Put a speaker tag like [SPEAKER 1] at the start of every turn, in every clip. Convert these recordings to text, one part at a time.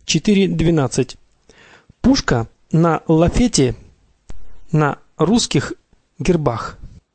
[SPEAKER 1] 4.12. Пушка на лафете на русских гербах.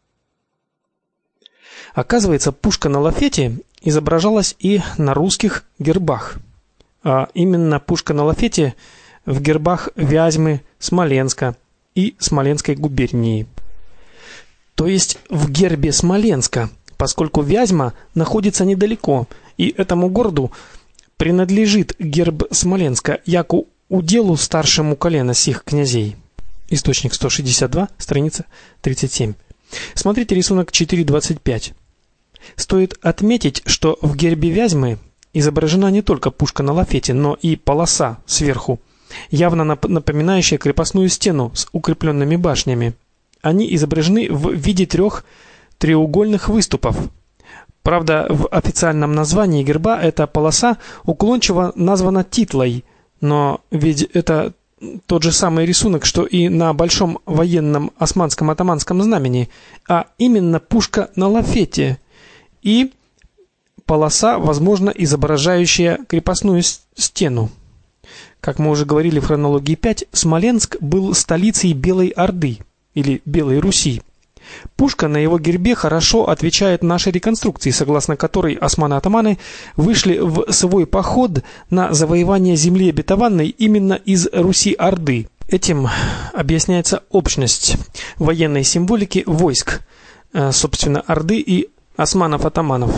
[SPEAKER 1] Оказывается, пушка на лафете изображалась и на русских гербах. А именно пушка на лафете в гербах Вязьмы, Смоленска и Смоленской губернии. То есть в гербе Смоленска, поскольку Вязьма находится недалеко, и этому городу принадлежит герб Смоленска, яку уделу старшему колена сих князей. Источник 162, страница 37. Смотрите рисунок 4.25. Стоит отметить, что в гербе Вязьмы изображена не только пушка на лафете, но и полоса сверху, явно напоминающая крепостную стену с укрепленными башнями. Они изображены в виде трех треугольных выступов. Правда, в официальном названии герба эта полоса уклончиво названа титлой, но ведь это тот же самый рисунок, что и на большом военном османском атаманском знамени, а именно пушка на лафете и полоса, возможно, изображающая крепостную стену. Как мы уже говорили в хронологии 5, Смоленск был столицей Белой Орды или Белой Руси. Пушка на его гербе хорошо отвечает нашей реконструкции, согласно которой османы-атаманы вышли в свой поход на завоевание земли обетованной именно из Руси-Орды. Этим объясняется общность военной символики войск, собственно, Орды и османов-атаманов.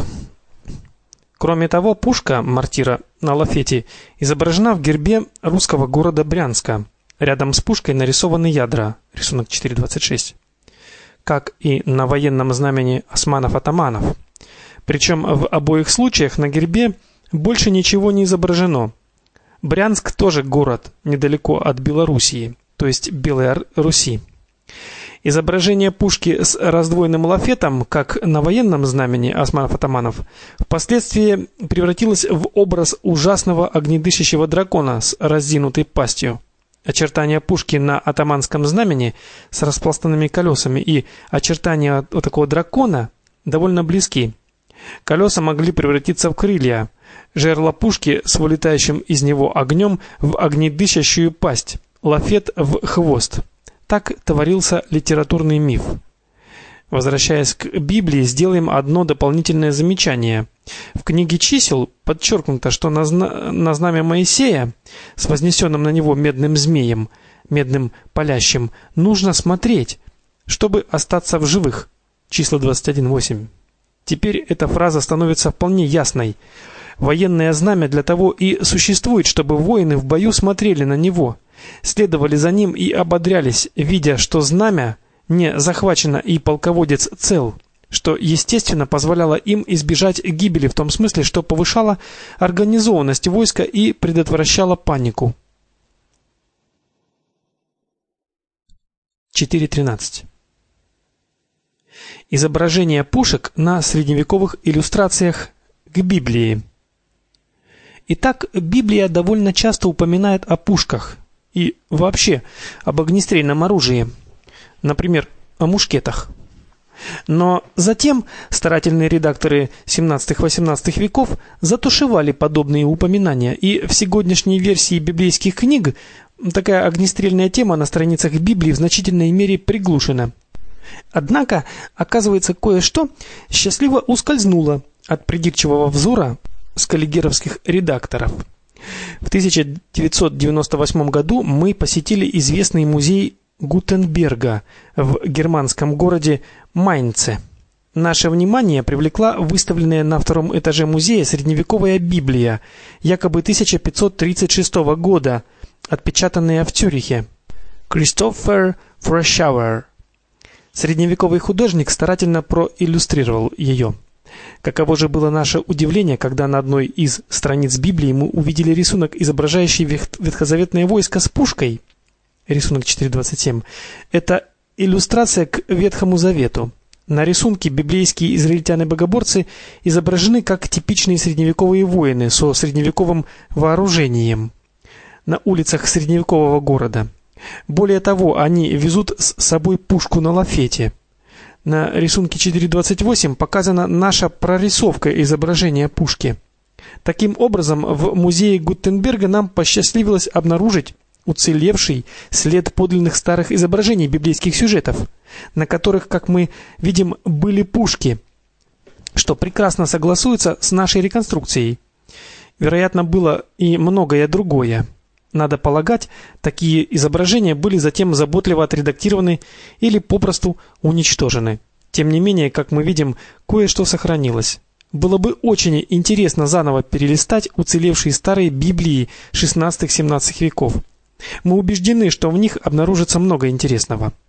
[SPEAKER 1] Кроме того, пушка мортира на лафете изображена в гербе русского города Брянска. Рядом с пушкой нарисованы ядра. Рисунок 4.26. Как и на военном знамени османов-атаманов. Причем в обоих случаях на гербе больше ничего не изображено. Брянск тоже город недалеко от Белоруссии, то есть Белой Руси. Изображение пушки с раздвоенным лафетом, как на военном знамени османов-атаманов, впоследствии превратилось в образ ужасного огнедышащего дракона с раздвинутой пастью. Очертания пушки на атаманском знамени с распластанными колесами и очертания вот такого дракона довольно близки. Колеса могли превратиться в крылья, жерло пушки с вылетающим из него огнем в огнедышащую пасть, лафет в хвост. Так творился литературный миф. Возвращаясь к Библии, сделаем одно дополнительное замечание. В книге чисел подчеркнуто, что на знамя Моисея с вознесенным на него медным змеем, медным палящим, нужно смотреть, чтобы остаться в живых. Числа 21:8. Теперь эта фраза становится вполне ясной. Военное знамя для того и существует, чтобы воины в бою смотрели на него, следовали за ним и ободрялись, видя, что знамя не захвачено и полководец цел, что, естественно, позволяло им избежать гибели в том смысле, что повышало организованность войска и предотвращало панику. 4.13. Изображение пушек на средневековых иллюстрациях к Библии. Итак, Библия довольно часто упоминает о пушках и вообще об огнестрельном оружии, например, о мушкетах. Но затем старательные редакторы 17-18 веков затушевали подобные упоминания, и в сегодняшней версии библейских книг такая огнестрельная тема на страницах Библии в значительной мере приглушена. Однако, оказывается, кое-что счастливо ускользнуло от придирчивого взора скаллигеровских редакторов. В 1998 году мы посетили известный музей Гутенберга в германском городе Майнце. Наше внимание привлекла выставленная на втором этаже музея средневековая Библия, якобы 1536 года, отпечатанная в Цюрихе. Кристофер Фрошауэр. Средневековый художник старательно проиллюстрировал ее. Каково же было наше удивление, когда на одной из страниц Библии мы увидели рисунок, изображающий ветхозаветное войско с пушкой. Рисунок 4.27. Это иллюстрация к Ветхому Завету. На рисунке библейские израильтяне-богоборцы изображены как типичные средневековые воины со средневековым вооружением на улицах средневекового города. Более того, они везут с собой пушку на лафете. На рисунке 4.28 показана наша прорисовка изображения пушки. Таким образом, в музее Гутенберга нам посчастливилось обнаружить уцелевший след подлинных старых изображений библейских сюжетов, на которых, как мы видим, были пушки, что прекрасно согласуется с нашей реконструкцией. Вероятно, было и многое другое. Надо полагать, такие изображения были затем заботливо отредактированы или попросту уничтожены. Тем не менее, как мы видим, кое-что сохранилось. Было бы очень интересно заново перелистать уцелевшие старые Библии XVI-XVII веков. Мы убеждены, что в них обнаружится много интересного.